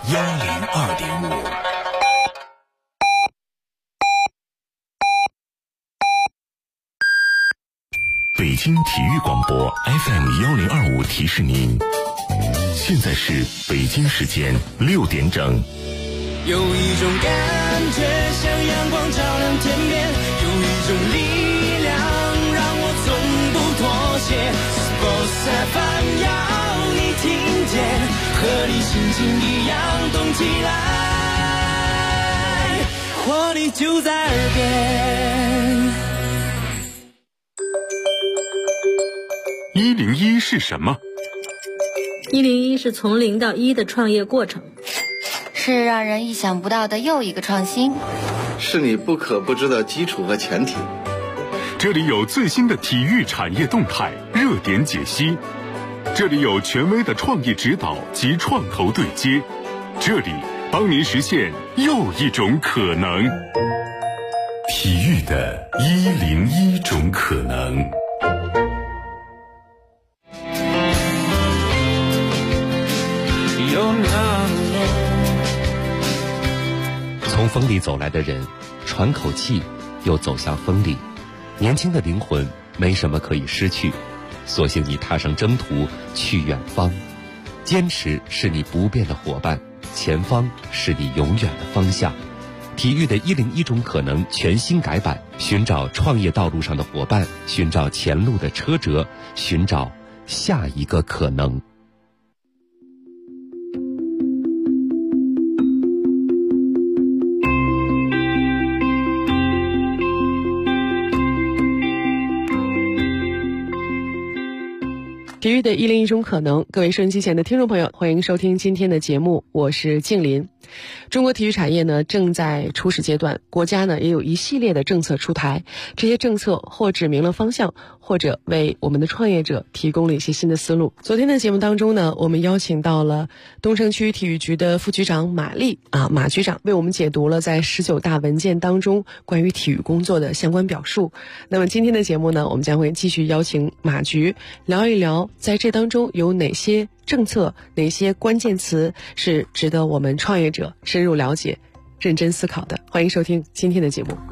102.5。北京体育广播 FM 1025提示您，现在是北京时间6点整。 有一种感觉像阳光照亮天边，有一种力量让我从不妥协。Sports FM 要你听见，和你心情一样动起来，活力就在耳边。 101是什么 ？101是从0到1的创业过程， 是让人意想不到的又一个创新， 是你不可不知的基础和前提。 这里有最新的体育产业动态热点解析，这里有权威的创意指导及创投对接，这里帮您实现又一种可能。体育的101种可能。 从风里走来的人，喘口气，又走向风里。年轻的灵魂没什么可以失去，索性你踏上征途去远方。坚持是你不变的伙伴，前方是你永远的方向。体育的101种可能全新改版，寻找创业道路上的伙伴，寻找前路的车辙，寻找下一个可能。 体育的101种可能，各位收音机前的听众朋友，欢迎收听今天的节目，我是静林。中国体育产业呢正在初始阶段，国家呢也有一系列的政策出台，这些政策或指明了方向，或者为我们的创业者提供了一些新的思路。昨天的节目当中呢，我们邀请到了东城区体育局的副局长马丽马局长，为我们解读了在19大文件当中关于体育工作的相关表述。那么今天的节目呢，我们将会继续邀请马局聊一聊在这当中有哪些政策，哪些关键词是值得我们创业者深入了解、认真思考的。欢迎收听今天的节目。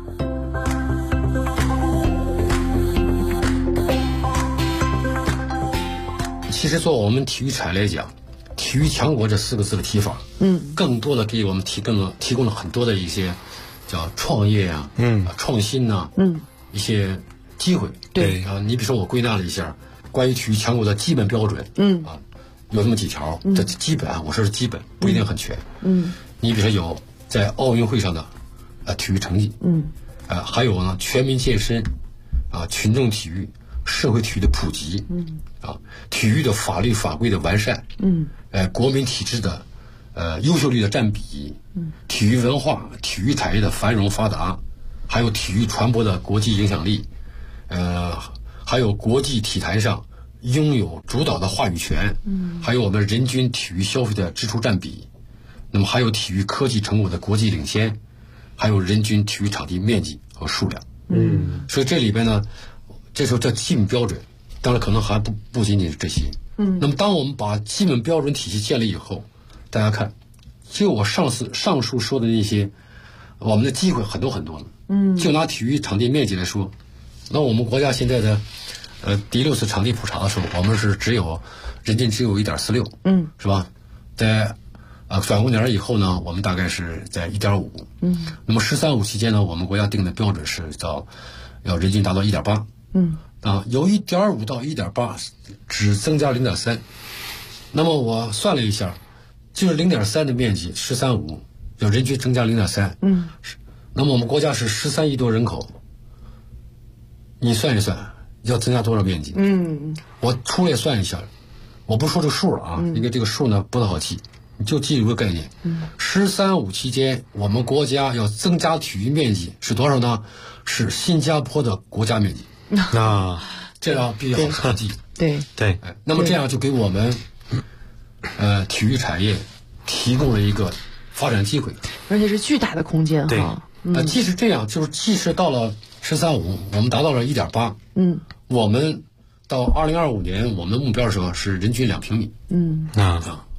其实做我们体育产业来讲，体育强国这4个字的提法，更多的给我们提供了很多的一些叫创业啊，创新呐，一些机会。 对你比如说我归纳了一下关于体育强国的基本标准，有这么几条，这基本我说是基本，不一定很全。你比如说有在奥运会上的体育成绩，还有呢全民健身，群众体育、社会体育的普及，体育的法律法规的完善，国民体制的优秀率的占比，体育文化、体育产业的繁荣发达，还有体育传播的国际影响力，还有国际体坛上拥有主导的话语权，还有我们人均体育消费的支出占比，那么还有体育科技成果的国际领先，还有人均体育场地面积和数量。所以这里边呢，这时候这基本标准，当然可能还不仅仅是这些。那么当我们把基本标准体系建立以后，大家看，就我上述说的那些，我们的机会很多很多了。就拿体育场地面积来说，那我们国家现在的第6次场地普查的时候，我们是人均只有 1.46， 是吧？在转过年以后呢，我们大概是在 1.5。那么“13五”期间呢，我们国家定的标准是要人均达到 1.8。由 1.5 到 1.8 只增加 0.3。那么我算了一下，就是 0.3 的面积13五要人均增加 0.3。那么我们国家是13亿多人口，你算一算要增加多少面积？我粗略算一下，我不说这个数了啊，因为这个数呢不太好记，你就记住个概念。13五期间，我们国家要增加体育面积是多少呢？是新加坡的国家面积。这样比较好记。 对， 那么这样就给我们体育产业提供了一个发展机会， 而且是巨大的空间哈。 即使这样，就是即使到了13.5，我们达到了 1.8，我们到2025年，我们的目标是人均2平米。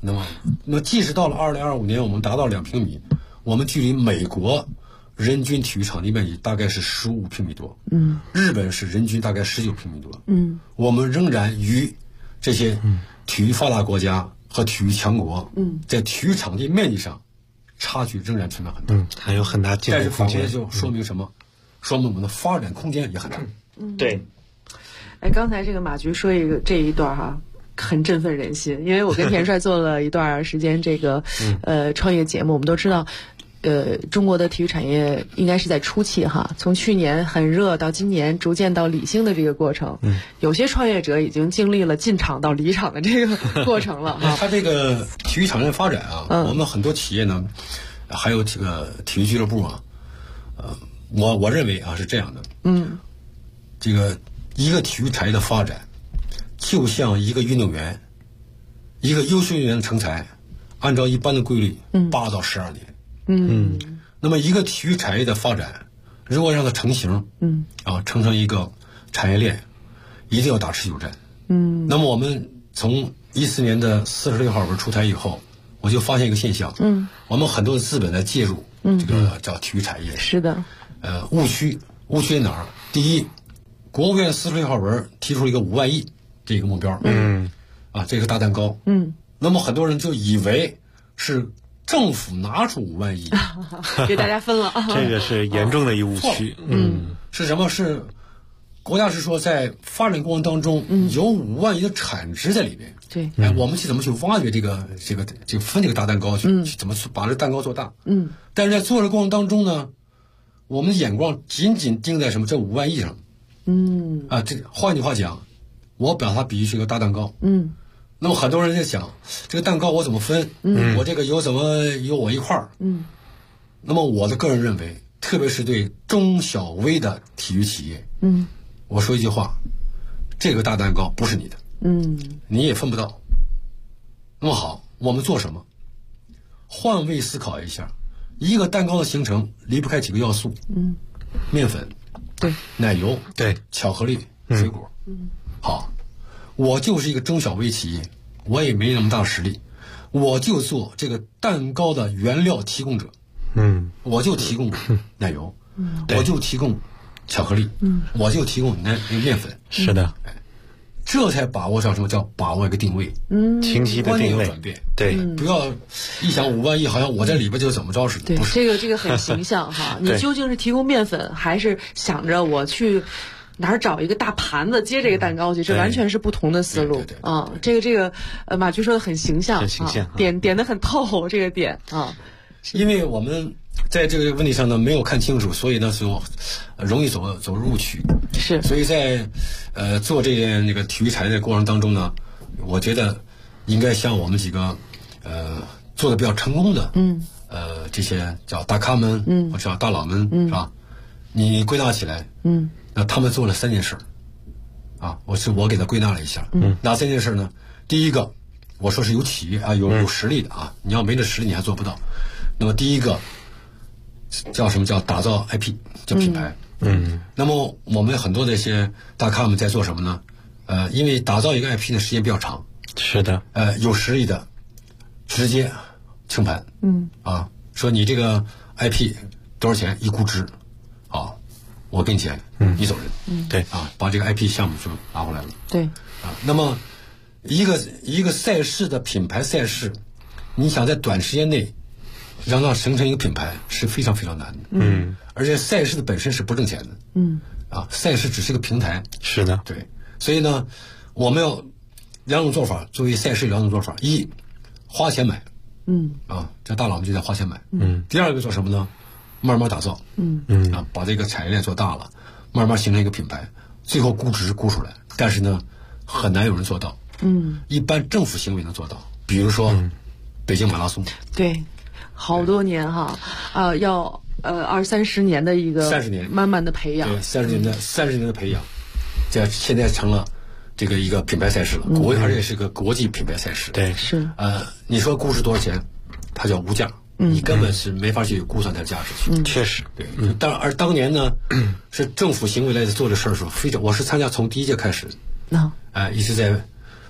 那么即使到了2025年，我们达到2平米，我们距离美国人均体育场地面积大概是15平米多，日本是人均大概19平米多，我们仍然与这些体育发达国家和体育强国，在体育场地面积上差距仍然存在很大， 还有很大进步空间。 但是反过来就说明什么？说明我们的发展空间也很大。 对。 刚才这个马局说这一段哈，很振奋人心，因为我跟田帅做了一段时间这个创业节目，我们都知道。中国的体育产业应该是在初期哈，从去年很热到今年逐渐到理性的这个过程，有些创业者已经经历了进场到离场的这个过程了哈。 它这个体育产业发展啊，我们很多企业呢，还有这个体育俱乐部啊，我认为啊是这样的，这个一个体育产业的发展，就像一个运动员，一个优秀运动员的成才，按照一般的规律，8到12年。那么一个体育产业的发展，如果让它成型，成成一个产业链，一定要打持久战。那么我们从14年的46号文出台以后，我就发现一个现象，我们很多的资本在介入这个叫体育产业。 是的。 误区在哪儿？第一，国务院46号文提出了一个5万亿这个目标，这个大蛋糕，那么很多人就以为是政府拿出5万亿给大家分了， 这个是严重的一误区。 是什么？是国家是说在发展过程当中有5万亿的产值在里面。 对， 我们去怎么去挖掘这个分这个大蛋糕，去怎么去把这个蛋糕做大。但是在做的过程当中呢，我们的眼光仅仅盯在什么这5万亿上。这换句话讲，我把它比喻是一个大蛋糕。那么很多人在想，这个蛋糕我怎么分？我这个有我一块儿。那么我的个人认为，特别是对中小微的体育企业，我说一句话，这个大蛋糕不是你的，你也分不到。那么好，我们做什么？换位思考一下，一个蛋糕的形成离不开几个要素，面粉， 对， 奶油， 对， 巧克力，水果，好。我就是一个中小微企业，我也没那么大实力，我就做这个蛋糕的原料提供者，我就提供奶油，我就提供巧克力，我就提供面粉。 是的， 这才把握上什么叫把握一个定位， 清晰的定位， 转变。 对， 不要一想5万亿，好像我在里边就怎么着似的。 对， 不是这个很形象哈。你究竟是提供面粉，还是想着我去哪儿找一个大盘子接这个蛋糕去？这完全是不同的思路啊！这个马局说的很形象，点得很透，这个点啊。 因为我们在这个问题上呢没有看清楚，所以呢就容易走入误区。 是， 所以在做这件那个体育产业的过程当中呢，我觉得应该像我们几个做的比较成功的这些叫大咖们或者叫大佬们是吧？你归纳起来那他们做了3件事啊，我给他归纳了一下，哪3件事呢？第一个，我说是有企业啊，有实力的啊，你要没这实力你还做不到。那么第一个叫什么？叫打造 IP， 叫品牌。那么我们很多的一些大咖们在做什么呢？因为打造一个 IP 的时间比较长。 是的。 有实力的直接清盘。说你这个 IP 多少钱一估值，好，我给你钱，你走人。 对啊，把这个 IP 项目就拿回来了。 对啊，那么一个赛事的品牌赛事，你想在短时间内让它形成一个品牌是非常非常难的。而且赛事的本身是不挣钱的。赛事只是个平台。 是的。 对，所以呢，我们要2种做法，作为赛事2种做法：一，花钱买。这大佬们就在花钱买。第二个做什么呢？慢慢打造。把这个产业链做大了，慢慢形成一个品牌，最后估值估出来。但是呢，很难有人做到。一般政府行为能做到，比如说北京马拉松。 对，好多年哈要20-30年的一个 30年慢慢的培养。 对，30年的培养，这现在成了这个一个品牌赛事了，而且是个国际品牌赛事。 对， 是。 你说估值多少钱，它叫无价。你根本是没法去估算它的价值去。 确实。 对。而当年呢，是政府行为来做这事儿的时候，我是参加从第1届开始，一直在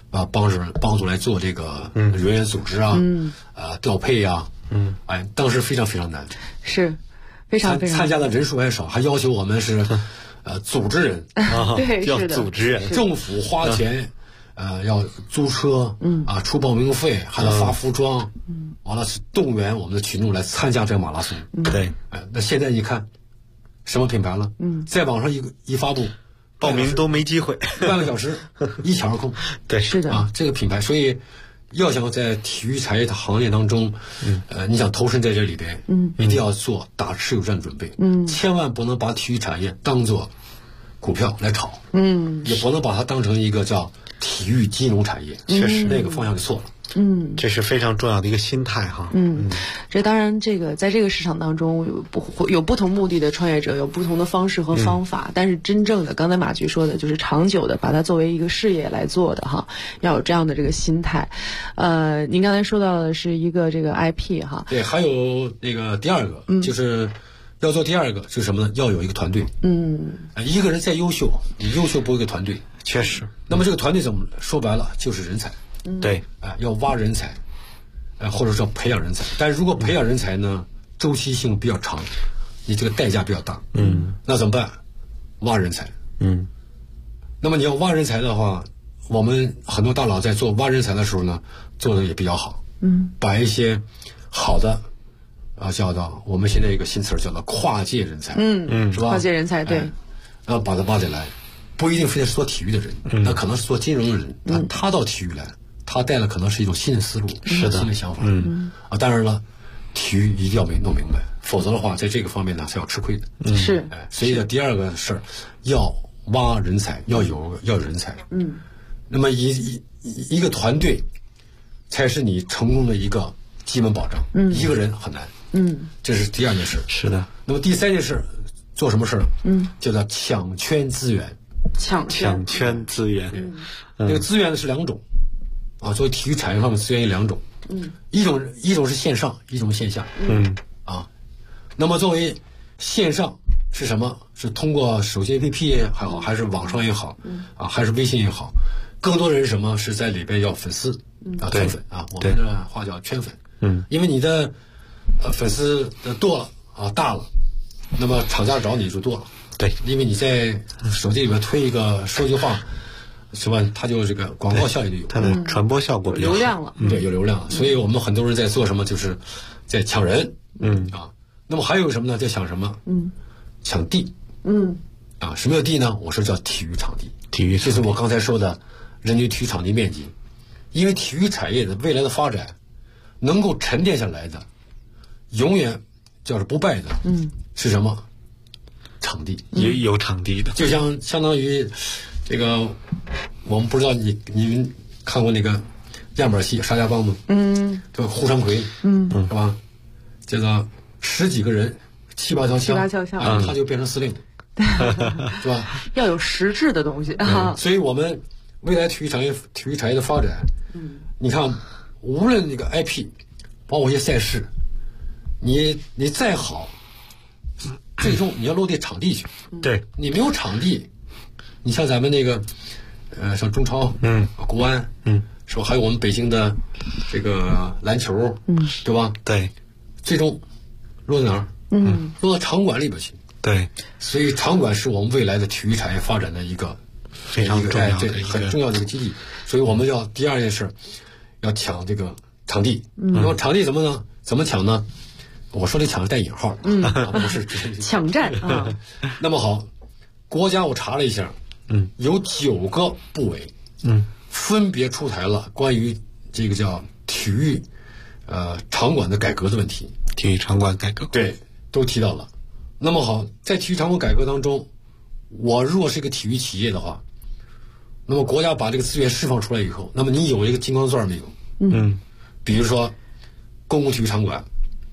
帮助来做这个人员组织啊，调配啊，当时非常非常难， 是非常非常参加的人数还少，还要求我们是组织人对， 要是的组织人， 政府花钱。要租车，出报名费，还要发服装，完了是动员我们的群众来参加这个马拉松。 对， 那现在你看，什么品牌了？在网上一发布， 报名都没机会， 半个小时一抢而空。 对， 是的这个品牌，所以要想在体育产业的行业当中，你想投身在这里边，一定要做打持久战准备，千万不能把体育产业当做股票来炒，也不能把它当成一个叫体育金融产业， 确实那个方向就错了。 这是非常重要的一个心态哈。 这当然，这个在这个市场当中有不同目的的创业者，有不同的方式和方法。但是真正的，刚才马局说的，就是长久的把它作为一个事业来做的哈，要有这样的这个心态。您刚才说到的是一个这个 IP 哈， 对，还有那个第二个，就是要做第二个是什么呢？要有一个团队。一个人再优秀，你优秀不过一个团队。 确实。 那么这个团队怎么说白了就是人才。 对， 要挖人才，或者说培养人才。但是如果培养人才呢，周期性比较长，你这个代价比较大。那怎么办？挖人才。那么你要挖人才的话，我们很多大佬在做挖人才的时候呢，做的也比较好。把一些好的叫做我们现在一个新词叫做跨界人才。是吧？ 跨界人才，对。 然后把他挖进来，不一定非得是做体育的人，那可能是做金融的人，他到体育来。他带的可能是一种新的思路，新的想法。当然了，体育一定要弄明白，否则的话，在这个方面呢是要吃亏的。 是， 所以呢，第二个事儿要挖人才，要有人才。那么一个团队才是你成功的一个基本保障。一个人很难。这是第二件事。 是的。 那么第三件事做什么事呢？叫做抢圈资源。 抢圈资源。 这个资源呢是两种。作为体育产业方面资源有两种，一种是线上，一种线下。那么作为线上是什么？是通过手机 APP 也好，还是网上也好，还是微信也好，更多人是什么？是在里边要粉丝圈粉我们的话叫圈粉。因为你的粉丝多了大了，那么厂家找你就多了。 对， 因为你在手机里面推一个说句话。是吧？它就这个广告效益就有， 它的传播效果比较好， 流量了。 对，有流量。所以我们很多人在做什么，就是在抢人。那么还有什么呢？在抢什么？抢地。什么叫地呢？我说叫体育场地。就是我刚才说的人均体育场地面积。因为体育产业的未来的发展，能够沉淀下来的，永远叫是不败的。是什么？场地。 也有场地的， 就相当于。这个我们不知道你们看过那个样板戏《沙家浜》吗？这个胡长奎，是吧？这个10几个人，7、8条枪，他就变成司令，是吧？ 要有实质的东西所以我们未来体育产业的发展，你看，无论那个 IP， 包括一些赛事，你再好，最终你要落地场地去。 对， 你没有场地。你像咱们那个，像中超，国安，是吧？还有我们北京的这个篮球，对吧？ 对， 最终落在哪儿？落到场馆里边去。 对， 所以场馆是我们未来的体育产业发展的一个非常重要的很重要的一个基地。所以我们要第二件事，要抢这个场地。那么场地怎么呢？怎么抢呢？我说的抢是带引号，不是抢占啊。 那么好，国家我查了一下。有9个部委，分别出台了关于这个叫体育，场馆的改革的问题。 体育场馆改革， 对，都提到了。那么好，在体育场馆改革当中，我如果是一个体育企业的话，那么国家把这个资源释放出来以后，那么你有一个金刚钻没有？比如说公共体育场馆，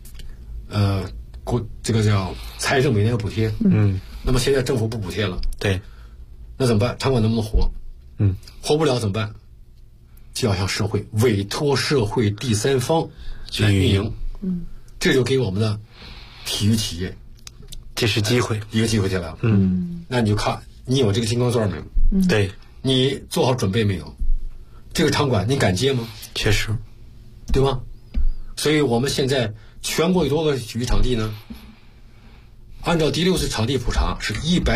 这个叫财政每年有补贴，那么现在政府不补贴了， 对。 那怎么办？场馆能不能活？活不了怎么办？就要向社会委托社会第三方来运营。这就给我们的体育企业， 这是机会， 一个机会进来了。那你就看你有这个金刚钻没有？ 对， 你做好准备没有？ 这个场馆你敢接吗？ 确实， 对吗？所以我们现在全国有多个体育场地呢？按照第6次场地普查是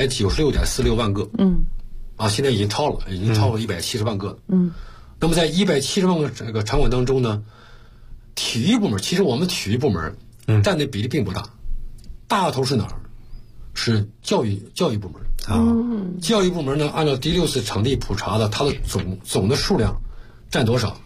196.46万个，现在已经超了170万个了，那么在170万个这个场馆当中呢，体育部门其实我们体育部门占的比例并不大，大头是哪儿？是教育部门教育部门呢，按照第6次场地普查的，它的总的数量占多少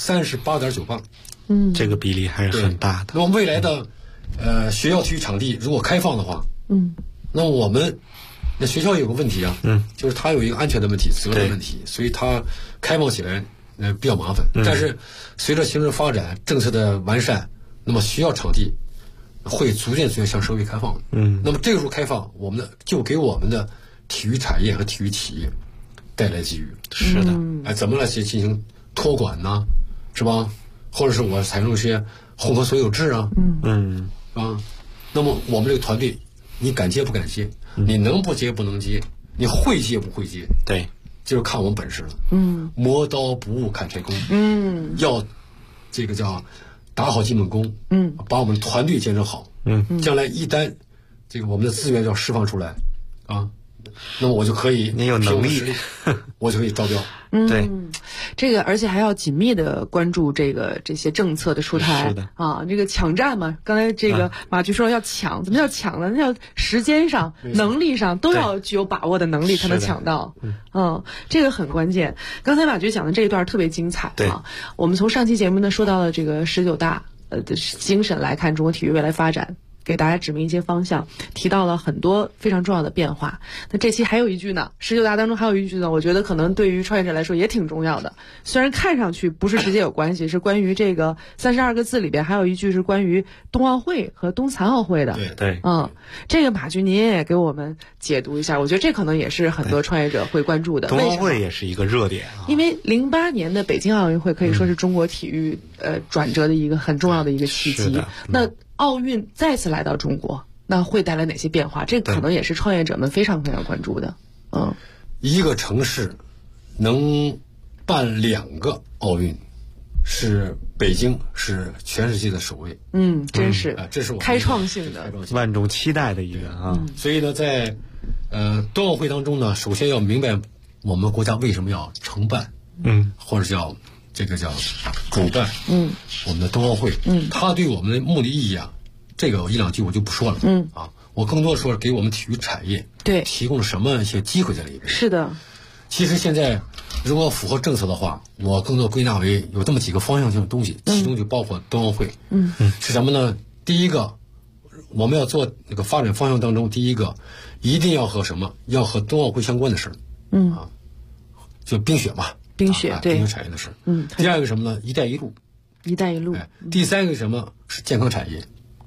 ？38.9万。 这个比例还是很大的。 那么未来的学校体育场地如果开放的话，那么我们那学校有个问题啊，就是它有一个安全的问题、责任问题，所以它开放起来比较麻烦。但是随着形势发展、政策的完善，那么学校场地会逐渐向社会开放。那么这个时候开放，就给我们的体育产业和体育企业带来机遇。 是的， 怎么来进行托管呢？是吧？或者是我采用一些混合所有制啊，那么我们这个团队，你敢接不敢接？你能不接不能接？你会接不会接？ 对， 就是看我们本事了。磨刀不误砍柴工。要这个叫打好基本功。把我们团队建设好。将来一旦这个我们的资源要释放出来啊，那么我就可以， 你有能力， 我就可以招标。 对， 这个而且还要紧密的关注这些政策的出台。 是的啊，这个抢占嘛，刚才这个马局说要抢，怎么叫抢呢？那要时间上、能力上都要具有把握的能力才能抢到。这个很关键。刚才马局讲的这一段特别精彩啊。我们从上期节目呢说到了这个19大的精神来看中国体育未来发展，给大家指明一些方向，提到了很多非常重要的变化。那这期还有一句呢，19大当中还有一句呢，我觉得可能对于创业者来说也挺重要的。虽然看上去不是直接有关系，是关于这个32个字里边还有一句是关于冬奥会和冬残奥会的。 对， 这个马局您也给我们解读一下，我觉得这可能也是很多创业者会关注的。 冬奥会也是一个热点啊， 因为08年的北京奥运会可以说是中国体育转折的一个很重要的一个契机。那奥运再次来到中国，那会带来哪些变化？这可能也是创业者们非常非常关注的。 一个城市能办2个奥运，是北京是全世界的首位。 真是， 这是我们开创性的、 万众期待的一个啊。 所以呢，在冬奥会当中呢，首先要明白我们国家为什么要承办，或者叫主办，我们的冬奥会，它对我们的目的意义啊，这个1-2句我就不说了，我更多的说给我们体育产业提供了什么一些机会在里边。 是的， 其实现在如果符合政策的话，我更多归纳为有这么几个方向性的东西，其中就包括冬奥会，是什么呢？第一个，我们要做那个发展方向当中，第一个一定要和什么？要和冬奥会相关的事，就冰雪嘛。冰雪产业的事。第二个什么呢？一带一路。第三个什么？是健康产业。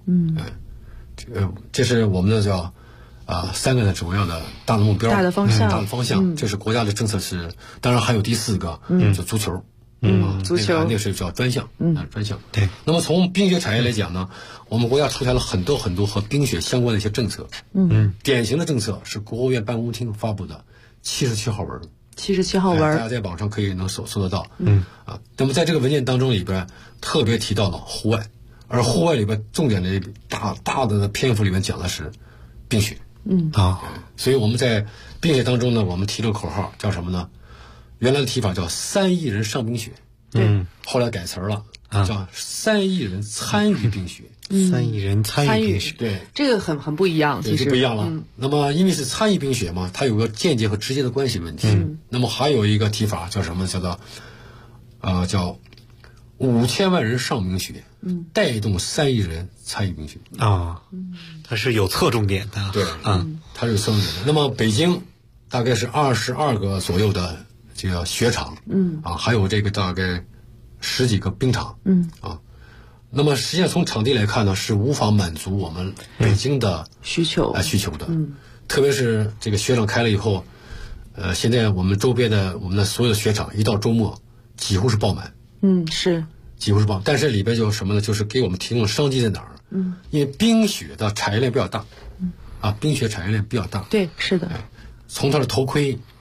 这是我们的叫3个的主要的大的目标， 大的方向。 这是国家的政策是，当然还有第4个，就足球。 足球那是叫专项。专项。 对。 那么从冰雪产业来讲呢，我们国家出台了很多很多和冰雪相关的一些政策。典型的政策是国务院办公厅发布的77号文。 77号文， 大家在网上可以能搜得到。那么在这个文件当中里边特别提到了户外，而户外里边重点的大的篇幅里面讲的是冰雪。所以我们在冰雪当中呢，我们提了个口号叫什么呢？原来的提法叫3亿人上冰雪，后来改词了，叫3亿人参与冰雪。 3亿人参与冰雪， 对， 这个很不一样，其实不一样了。那么因为是参与冰雪嘛，它有个间接和直接的关系问题。那么还有一个提法叫什么？叫做叫5000万人上冰雪，带动3亿人参与冰雪它是有侧重点的。 对，它是有侧重点的。那么北京大概是22个左右的这个雪场，还有这个大概10几个冰场，那么实际上从场地来看呢，是无法满足我们北京的需求的。特别是这个雪场开了以后，现在我们周边的我们的所有的雪场一到周末几乎是爆满。 是几乎是爆，但是里边就什么呢？就是给我们提供的商机在哪儿？因为冰雪的产业链比较大，冰雪产业链比较大。 对，是的。 从它的头盔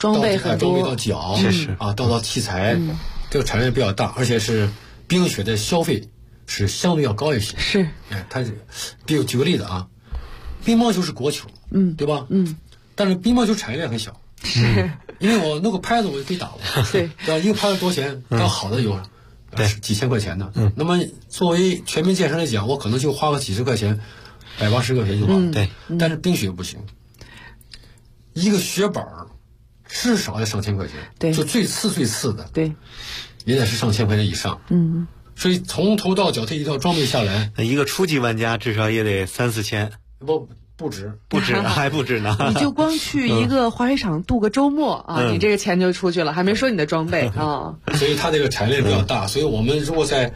装备很多， 装备到脚，到器材，这个产量比较大，而且是冰雪的消费是相对要高一些。 是， 它比如举个例子啊，乒乓球是国球，对吧？但是乒乓球产业链很小，因为我弄个拍子我就可以打了， 对， 一个拍子多少钱？刚好的有几千块钱的，那么作为全民健身来讲，我可能就花个几十块钱，180块钱就完了。 对， 但是冰雪不行，一个雪板至少要上千块钱， 对， 就最次的， 对， 也得是上千块钱以上。所以从头到脚这一套装备下来， 一个初级玩家至少也得3-4千， 不止， 还不止呢。 你就光去一个滑雪场度个周末啊，你这个钱就出去了，还没说你的装备啊。 所以它这个产业链比较大，所以我们如果在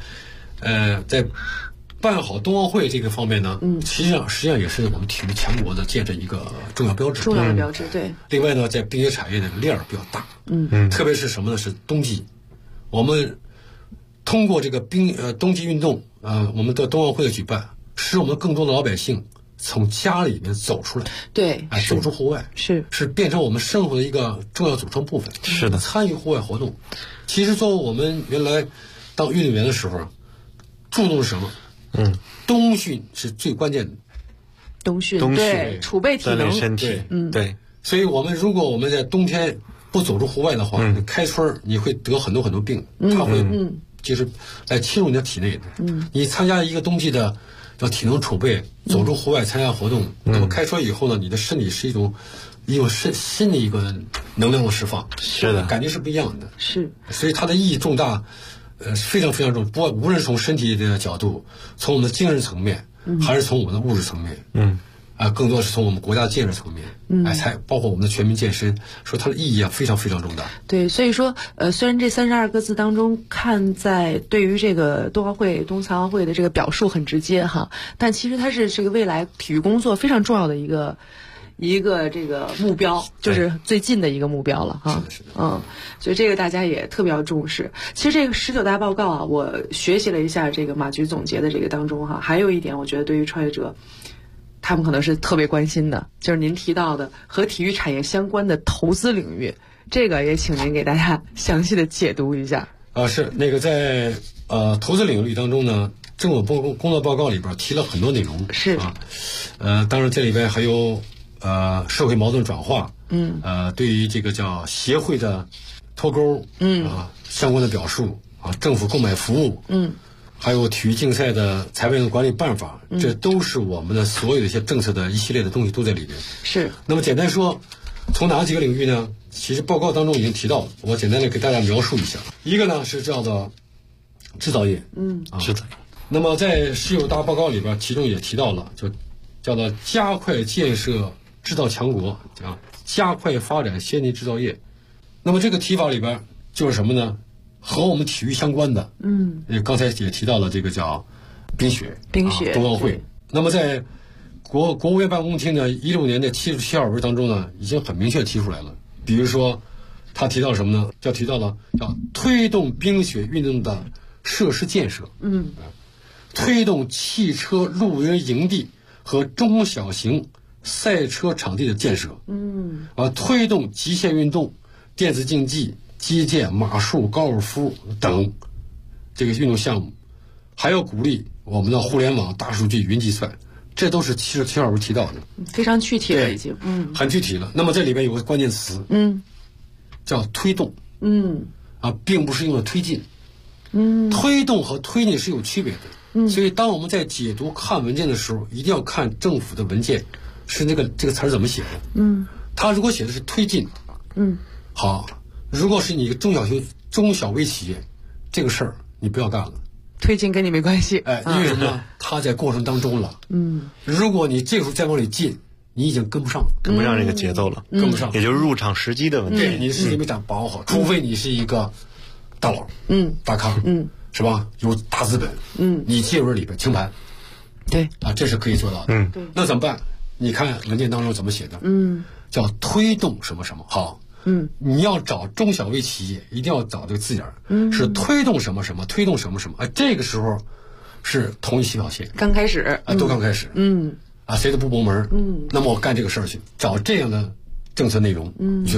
办好冬奥会这个方面呢，实际上也是我们体育强国的建设一个重要标志。 重要的标志，对。 另外呢，在冰雪产业的链儿比较大，特别是什么呢？是冬季，我们通过这个冬季运动，我们的冬奥会的举办，使我们更多的老百姓从家里面走出来， 对， 走出户外， 是变成我们生活的一个重要组成部分。 是的， 参与户外活动。其实作为我们原来当运动员的时候，注重什么？冬训是最关键的。 冬训对，储备体能， 锻炼身体。对。 所以如果我们在冬天不走出户外的话，开春你会得很多病，它会就是来侵入你的体内的。你参加一个冬季的叫体能储备，走出户外参加活动，那么开春以后呢，你的身体是一种新的一个能量的释放， 是的， 感觉是不一样的。 是， 所以它的意义重大，非常非常重。无论是从身体的角度，从我们的精神层面，还是从我们的物质层面，更多是从我们国家建设层面，才包括我们的全民健身，说它的意义非常非常重大。 对，所以说，虽然这32个字当中看在对于这个冬残奥会的这个表述很直接哈，但其实它是这个未来体育工作非常重要的一个这个目标，就是最近的一个目标了哈。 是的。 所以这个大家也特别要重视。其实这个19大报告啊，我学习了一下这个马局总结的这个当中哈，还有一点我觉得对于创业者，他们可能是特别关心的，就是您提到的和体育产业相关的投资领域，这个也请您给大家详细的解读一下。 是那个在投资领域当中呢，政府工作报告里边提了很多内容， 是当然这里边还有社会矛盾转化，对于这个叫协会的脱钩，相关的表述政府购买服务，还有体育竞赛的裁判员管理办法，这都是我们的所有的一些政策的一系列的东西都在里边。 是。 那么简单说，从哪几个领域呢？其实报告当中已经提到了，我简单的给大家描述一下。一个呢是叫做制造业， 制造业。 那么在19大报告里边，其中也提到了，就叫做加快建设制造强国，加快发展先进制造业。那么这个提法里边就是什么呢？和我们体育相关的，刚才也提到了这个叫冰雪冬奥会。那么在国务院办公厅呢16年的77号文当中呢，已经很明确提出来了。比如说，他提到什么呢？提到了叫推动冰雪运动的设施建设，推动汽车露营营地和中小型赛车场地的建设，推动极限运动、电子竞技、击剑、马术、高尔夫等这个运动项目，还要鼓励我们的互联网、大数据、云计算，这都是77号文提到的， 非常具体了已经， 很具体了。那么这里边有个关键词，叫推动，并不是用的推进，推动和推进是有区别的，所以当我们在解读看文件的时候，一定要看政府的文件是这个词儿怎么写的，他如果写的是推进，好，如果是你一个中小微企业，这个事儿你不要干了。 推进跟你没关系， 因为什么呢？他在过程当中了。如果你这时候再往里进，你已经跟不上这个节奏了， 跟不上， 也就是入场时机的问题。 对，你的时机没把握好，除非你是一个大佬，大咖，是吧？有大资本，你介入里边清盘， 对这是可以做到的。那怎么办？你看文件当中怎么写的？叫推动什么什么好。你要找中小微企业，一定要找这个字眼，是推动什么什么，推动什么什么，这个时候是同一起跑线， 刚开始都刚开始，谁都不蒙门，那么我干这个事儿去，找这样的政策内容，你去看，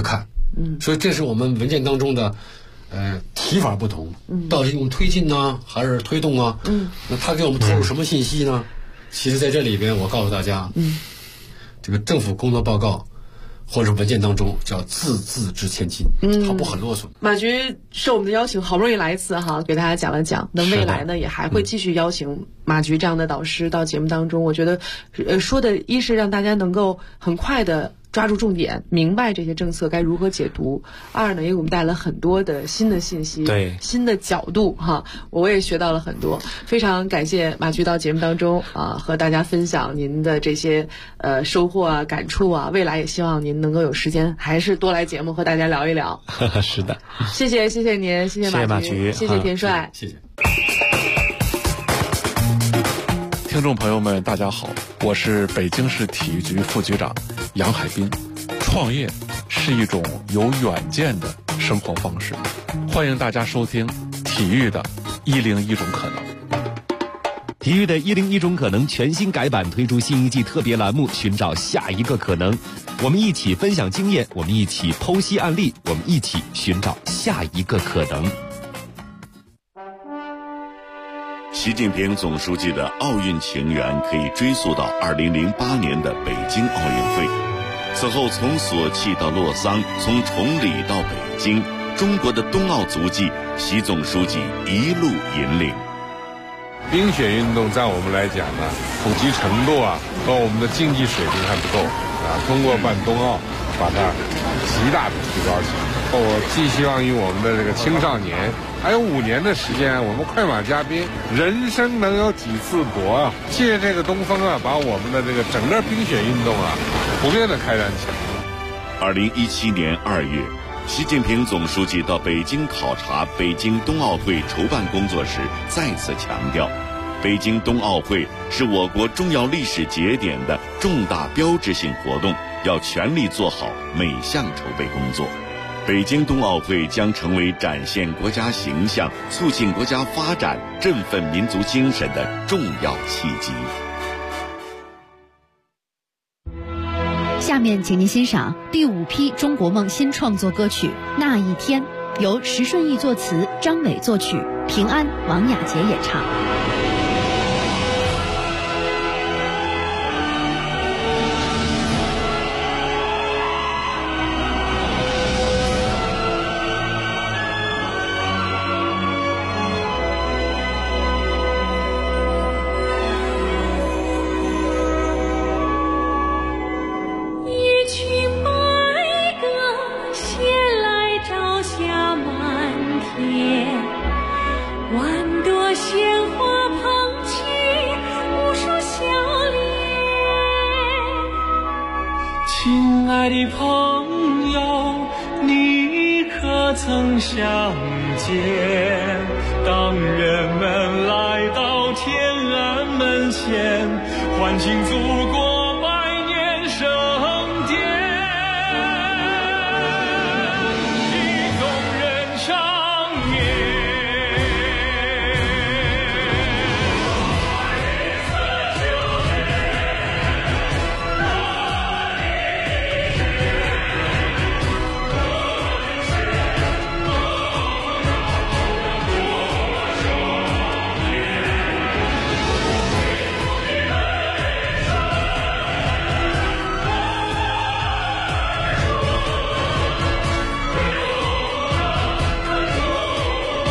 所以这是我们文件当中的提法不同，到底用推进呢还是推动啊？那它给我们透露什么信息呢？其实在这里边我告诉大家，这个政府工作报告或者文件当中叫字字值千金，它不很啰嗦。 马局受我们的邀请，好不容易来一次哈，给大家讲了讲。那未来呢，也还会继续邀请马局这样的导师到节目当中。我觉得，说的一是让大家能够很快的抓住重点，明白这些政策该如何解读；二呢，也给我们带来很多的新的信息， 对新的角度哈。我也学到了很多，非常感谢马局到节目当中和大家分享您的这些收获啊、感触啊。未来也希望您能够有时间，还是多来节目和大家聊一聊。 是的， 谢谢您，谢谢马局，谢谢田帅， 谢谢。 听众朋友们，大家好，我是北京市体育局副局长杨海滨。创业是一种有远见的生活方式，欢迎大家收听体育的101种可能。 体育的101种可能全新改版，推出新一季特别栏目，寻找下一个可能。我们一起分享经验，我们一起剖析案例，我们一起寻找下一个可能。 习近平总书记的奥运情缘可以追溯到2008年的北京奥运会。此后从索契到洛桑，从崇礼到北京，中国的冬奥足迹，习总书记一路引领。 冰雪运动在我们来讲呢，普及程度和我们的竞技水平还不够通过办冬奥把它极大的提高起来。我寄希望于我们的这个青少年，还有5年的时间，我们快马加鞭，人生能有几次搏借这个东风把我们的这个整个冰雪运动普遍的开展起来。 2017年2月，习近平总书记到北京考察北京冬奥会筹办工作时，再次强调，北京冬奥会是我国重要历史节点的重大标志性活动，要全力做好每项筹备工作。北京冬奥会将成为展现国家形象、促进国家发展、振奋民族精神的重要契机。 下面请您欣赏第5批中国梦新创作歌曲《那一天》，由石顺义作词，张伟作曲，平安、王雅洁演唱。 亲爱的朋友，你可曾想见，当人们来到天安门前，欢庆祖国